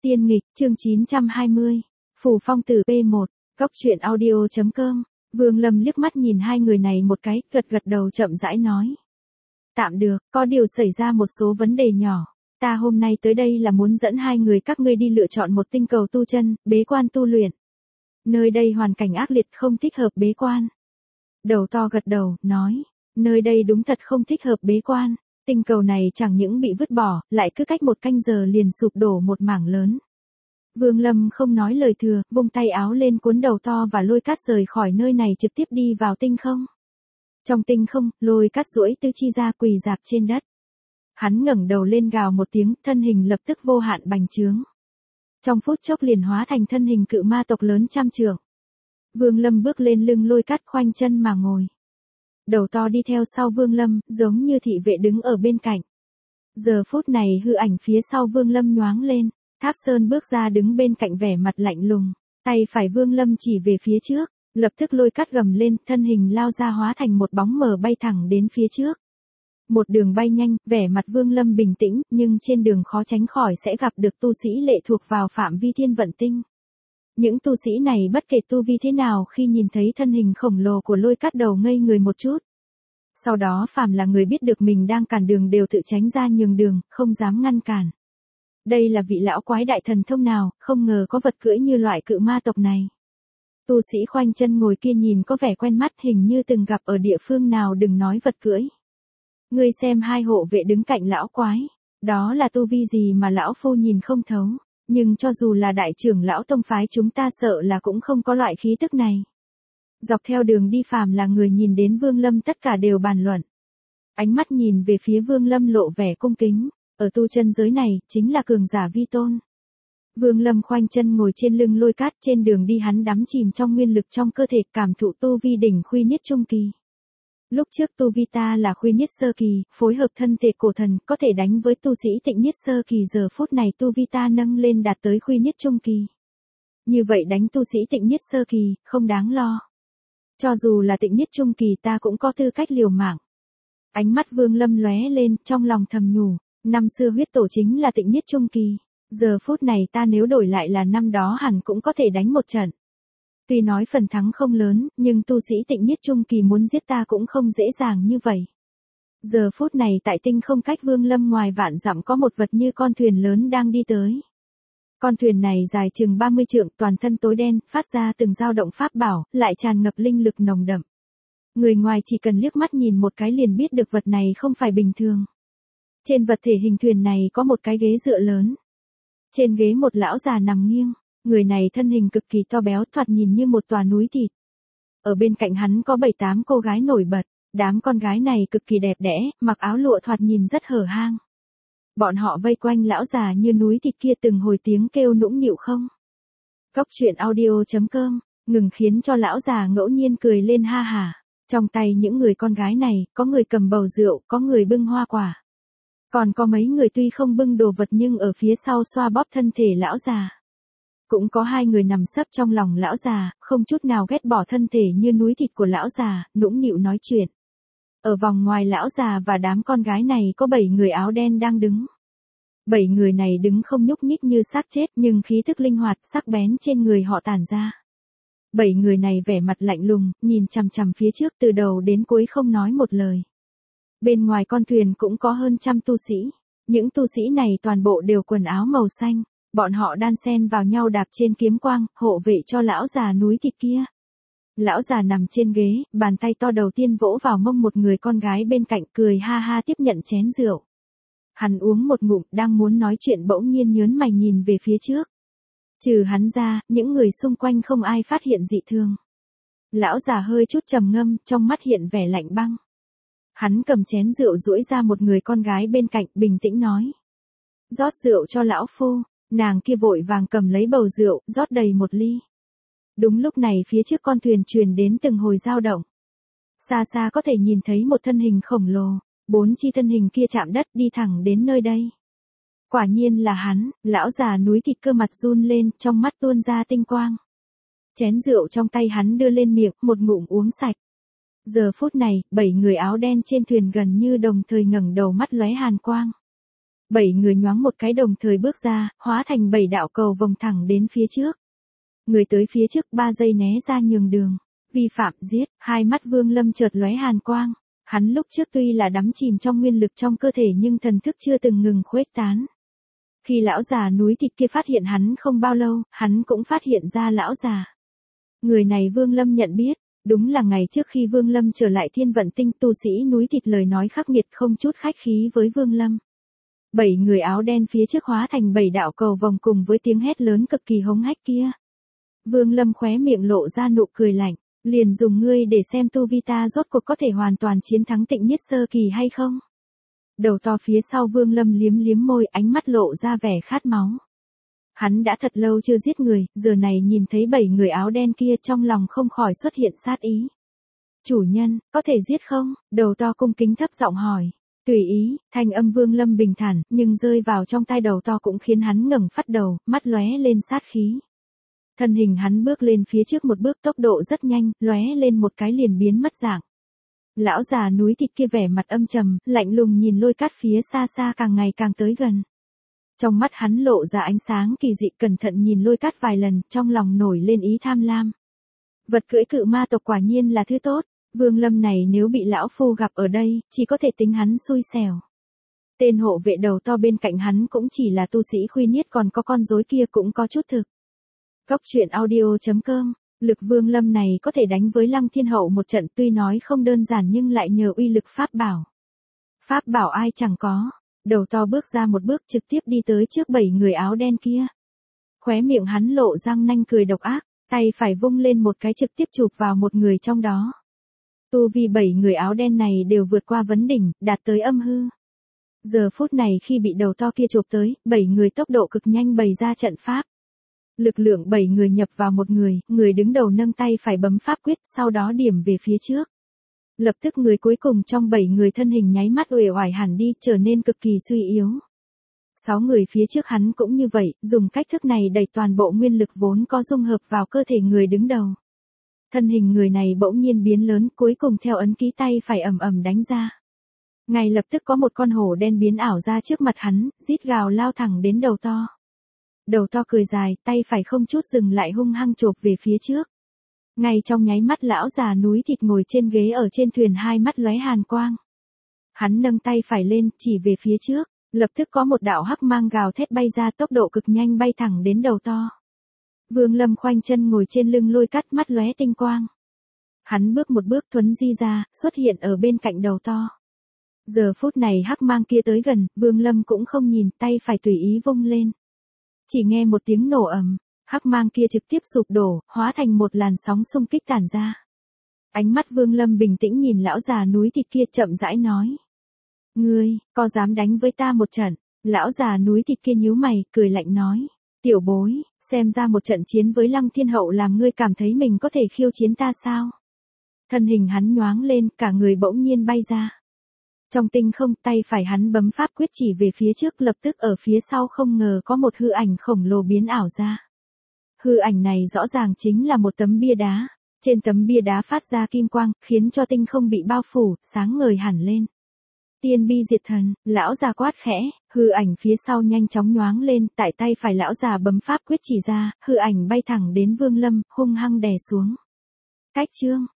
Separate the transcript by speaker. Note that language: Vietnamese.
Speaker 1: Tiên nghịch, chương 920. Phù phong tử P1, Cóc truyện audio.com. Vương Lâm liếc mắt nhìn hai người này một cái, gật gật đầu chậm rãi nói. Tạm được, có điều xảy ra một số vấn đề nhỏ. Ta hôm nay tới đây là muốn dẫn hai người các ngươi đi lựa chọn một tinh cầu tu chân, bế quan tu luyện. Nơi đây hoàn cảnh ác liệt không thích hợp bế quan. Đầu to gật đầu, nói. Nơi đây đúng thật không thích hợp bế quan. Tinh cầu này chẳng những bị vứt bỏ, lại cứ cách một canh giờ liền sụp đổ một mảng lớn. Vương Lâm không nói lời thừa, vung tay áo lên cuốn đầu to và lôi cát rời khỏi nơi này trực tiếp đi vào tinh không. Trong tinh không, lôi cát duỗi tứ chi ra quỳ rạp trên đất. Hắn ngẩng đầu lên gào một tiếng, thân hình lập tức vô hạn bành trướng. Trong phút chốc liền hóa thành thân hình cự ma tộc lớn trăm trượng. Vương Lâm bước lên lưng lôi cát khoanh chân mà ngồi. Đầu to đi theo sau Vương Lâm, giống như thị vệ đứng ở bên cạnh. Giờ phút này hư ảnh phía sau Vương Lâm nhoáng lên, Thác Sơn bước ra đứng bên cạnh vẻ mặt lạnh lùng, tay phải Vương Lâm chỉ về phía trước, lập tức lôi cát gầm lên, thân hình lao ra hóa thành một bóng mờ bay thẳng đến phía trước. Một đường bay nhanh, vẻ mặt Vương Lâm bình tĩnh, nhưng trên đường khó tránh khỏi sẽ gặp được tu sĩ lệ thuộc vào phạm vi thiên vận tinh. Những tu sĩ này bất kể tu vi thế nào khi nhìn thấy thân hình khổng lồ của lôi cát đầu ngây người một chút. Sau đó phàm là người biết được mình đang cản đường đều tự tránh ra nhường đường, không dám ngăn cản. Đây là vị lão quái đại thần thông nào, không ngờ có vật cưỡi như loại cự ma tộc này. Tu sĩ khoanh chân ngồi kia nhìn có vẻ quen mắt, hình như từng gặp ở địa phương nào, đừng nói vật cưỡi. Ngươi xem hai hộ vệ đứng cạnh lão quái, đó là tu vi gì mà lão phu nhìn không thấu. Nhưng cho dù là đại trưởng lão tông phái chúng ta sợ là cũng không có loại khí tức này. Dọc theo đường đi phàm là người nhìn đến Vương Lâm tất cả đều bàn luận. Ánh mắt nhìn về phía Vương Lâm lộ vẻ cung kính, ở tu chân giới này, chính là cường giả vi tôn. Vương Lâm khoanh chân ngồi trên lưng lôi cát, trên đường đi hắn đắm chìm trong nguyên lực trong cơ thể, cảm thụ tu vi đỉnh Khuy Niết trung kỳ. Lúc trước tu vi ta là Khuy Niết sơ kỳ, phối hợp thân thể cổ thần, có thể đánh với tu sĩ Tịnh Niết sơ kỳ, giờ phút này tu vi ta nâng lên đạt tới Khuy Niết trung kỳ. Như vậy đánh tu sĩ Tịnh Niết sơ kỳ, không đáng lo. Cho dù là Tịnh Niết trung kỳ ta cũng có tư cách liều mạng. Ánh mắt Vương Lâm lóe lên, trong lòng thầm nhủ, năm xưa huyết tổ chính là Tịnh Niết trung kỳ, giờ phút này ta nếu đổi lại là năm đó hẳn cũng có thể đánh một trận. Tuy nói phần thắng không lớn, nhưng tu sĩ Tịnh Niết trung kỳ muốn giết ta cũng không dễ dàng như vậy. Giờ phút này tại tinh không cách Vương Lâm ngoài vạn dặm có một vật như con thuyền lớn đang đi tới. Con thuyền này dài chừng 30 trượng, toàn thân tối đen, phát ra từng dao động pháp bảo, lại tràn ngập linh lực nồng đậm. Người ngoài chỉ cần liếc mắt nhìn một cái liền biết được vật này không phải bình thường. Trên vật thể hình thuyền này có một cái ghế dựa lớn. Trên ghế một lão già nằm nghiêng. Người này thân hình cực kỳ to béo, thoạt nhìn như một tòa núi thịt. Ở bên cạnh hắn có 7-8 cô gái nổi bật, đám con gái này cực kỳ đẹp đẽ, mặc áo lụa thoạt nhìn rất hở hang. Bọn họ vây quanh lão già như núi thịt kia từng hồi tiếng kêu nũng nịu không. Cóc truyện audio.com, ngừng khiến cho lão già ngẫu nhiên cười lên ha hả. Trong tay những người con gái này, có người cầm bầu rượu, có người bưng hoa quả. Còn có mấy người tuy không bưng đồ vật nhưng ở phía sau xoa bóp thân thể lão già. Cũng có hai người nằm sấp trong lòng lão già, không chút nào ghét bỏ thân thể như núi thịt của lão già, nũng nịu nói chuyện. Ở vòng ngoài lão già và đám con gái này có 7 người áo đen đang đứng. 7 người này đứng không nhúc nhích như xác chết nhưng khí thức linh hoạt sắc bén trên người họ tản ra. 7 người này vẻ mặt lạnh lùng, nhìn chằm chằm phía trước từ đầu đến cuối không nói một lời. Bên ngoài con thuyền cũng có hơn trăm tu sĩ. Những tu sĩ này toàn bộ đều quần áo màu xanh. Bọn họ đan xen vào nhau đạp trên kiếm quang, hộ vệ cho lão già núi thịt kia. Lão già nằm trên ghế, bàn tay to đầu tiên vỗ vào mông một người con gái bên cạnh, cười ha ha tiếp nhận chén rượu. Hắn uống một ngụm, đang muốn nói chuyện bỗng nhiên nhớn mày nhìn về phía trước. Trừ hắn ra, những người xung quanh không ai phát hiện dị thường. Lão già hơi chút trầm ngâm, trong mắt hiện vẻ lạnh băng. Hắn cầm chén rượu duỗi ra một người con gái bên cạnh, bình tĩnh nói. Rót rượu cho lão phu. Nàng kia vội vàng cầm lấy bầu rượu, rót đầy một ly. Đúng lúc này phía trước con thuyền truyền đến từng hồi dao động. Xa xa có thể nhìn thấy một thân hình khổng lồ, 4 chi thân hình kia chạm đất đi thẳng đến nơi đây. Quả nhiên là hắn, lão già núi thịt cơ mặt run lên, trong mắt tuôn ra tinh quang. Chén rượu trong tay hắn đưa lên miệng, một ngụm uống sạch. Giờ phút này, 7 người áo đen trên thuyền gần như đồng thời ngẩng đầu mắt lóe hàn quang. 7 người nhoáng một cái đồng thời bước ra, hóa thành 7 đạo cầu vòng thẳng đến phía trước. Người tới phía trước 3 giây né ra nhường đường. Vi phạm giết, hai mắt Vương Lâm chợt lóe hàn quang. Hắn lúc trước tuy là đắm chìm trong nguyên lực trong cơ thể nhưng thần thức chưa từng ngừng khuếch tán. Khi lão già núi thịt kia phát hiện hắn không bao lâu, hắn cũng phát hiện ra lão già. Người này Vương Lâm nhận biết, đúng là ngày trước khi Vương Lâm trở lại Thiên Vận Tinh, tu sĩ núi thịt lời nói khắc nghiệt không chút khách khí với Vương Lâm. 7 người áo đen phía trước hóa thành 7 đạo cầu vòng cùng với tiếng hét lớn cực kỳ hống hách kia. Vương Lâm khóe miệng lộ ra nụ cười lạnh, liền dùng ngươi để xem tu vi ta rốt cuộc có thể hoàn toàn chiến thắng Tịnh Niết sơ kỳ hay không. Đầu to phía sau Vương Lâm liếm liếm môi, ánh mắt lộ ra vẻ khát máu. Hắn đã thật lâu chưa giết người, giờ này nhìn thấy 7 người áo đen kia trong lòng không khỏi xuất hiện sát ý. Chủ nhân, có thể giết không? Đầu to cung kính thấp giọng hỏi. Tùy ý, thanh âm Vương Lâm bình thản, nhưng rơi vào trong tai đầu to cũng khiến hắn ngẩng phát đầu, mắt lóe lên sát khí. Thân hình hắn bước lên phía trước một bước, tốc độ rất nhanh, lóe lên một cái liền biến mất dạng. Lão già núi thịt kia vẻ mặt âm trầm, lạnh lùng nhìn Lôi Cát phía xa xa càng ngày càng tới gần. Trong mắt hắn lộ ra ánh sáng kỳ dị, cẩn thận nhìn Lôi Cát vài lần, trong lòng nổi lên ý tham lam. Vật cưỡi cự ma tộc quả nhiên là thứ tốt, Vương Lâm này nếu bị lão phu gặp ở đây, chỉ có thể tính hắn xui xẻo. Tên hộ vệ đầu to bên cạnh hắn cũng chỉ là tu sĩ Khuy Niết, còn có con rối kia cũng có chút thực. Góc truyện audio.com, lực Vương Lâm này có thể đánh với Lăng Thiên Hậu một trận, tuy nói không đơn giản nhưng lại nhờ uy lực pháp bảo. Pháp bảo ai chẳng có. Đầu to bước ra một bước trực tiếp đi tới trước 7 người áo đen kia. Khóe miệng hắn lộ răng nanh cười độc ác, tay phải vung lên một cái trực tiếp chụp vào một người trong đó. Tu vi 7 người áo đen này đều vượt qua vấn đỉnh, đạt tới âm hư. Giờ phút này khi bị đầu to kia chụp tới, 7 người tốc độ cực nhanh bày ra trận pháp. Lực lượng 7 người nhập vào một người đứng đầu nâng tay phải bấm pháp quyết, sau đó điểm về phía trước. Lập tức người cuối cùng trong 7 người thân hình nháy mắt uể oải hẳn đi, trở nên cực kỳ suy yếu. 6 người phía trước hắn cũng như vậy, dùng cách thức này đẩy toàn bộ nguyên lực vốn có dung hợp vào cơ thể người đứng đầu. Thân hình người này bỗng nhiên biến lớn, cuối cùng theo ấn ký tay phải ầm ầm đánh ra. Ngay lập tức có một con hổ đen biến ảo ra trước mặt hắn, rít gào lao thẳng đến đầu to. Đầu to cười dài, tay phải không chút dừng lại hung hăng chộp về phía trước. Ngay trong nháy mắt lão già núi thịt ngồi trên ghế ở trên thuyền hai mắt lóe hàn quang. Hắn nâng tay phải lên, chỉ về phía trước, lập tức có một đạo hắc mang gào thét bay ra, tốc độ cực nhanh bay thẳng đến đầu to. Vương Lâm khoanh chân ngồi trên lưng Lôi Cát, mắt lóe tinh quang. Hắn bước một bước thuấn di ra, xuất hiện ở bên cạnh đầu to. Giờ phút này hắc mang kia tới gần, Vương Lâm cũng không nhìn, tay phải tùy ý vung lên. Chỉ nghe một tiếng nổ ầm, hắc mang kia trực tiếp sụp đổ, hóa thành một làn sóng xung kích tản ra. Ánh mắt Vương Lâm bình tĩnh nhìn lão già núi thịt kia, chậm rãi nói. Ngươi, có dám đánh với ta một trận? Lão già núi thịt kia nhíu mày, cười lạnh nói. Tiểu bối, xem ra một trận chiến với Lăng Thiên Hậu làm ngươi cảm thấy mình có thể khiêu chiến ta sao? Thân hình hắn nhoáng lên, cả người bỗng nhiên bay ra. Trong tinh không, tay phải hắn bấm pháp quyết chỉ về phía trước, lập tức ở phía sau không ngờ có một hư ảnh khổng lồ biến ảo ra. Hư ảnh này rõ ràng chính là một tấm bia đá. Trên tấm bia đá phát ra kim quang, khiến cho tinh không bị bao phủ, sáng ngời hẳn lên. Tiên bi diệt thần, lão già quát khẽ, hư ảnh phía sau nhanh chóng nhoáng lên, tại tay phải lão già bấm pháp quyết chỉ ra, hư ảnh bay thẳng đến Vương Lâm, hung hăng đè xuống. Cách chương,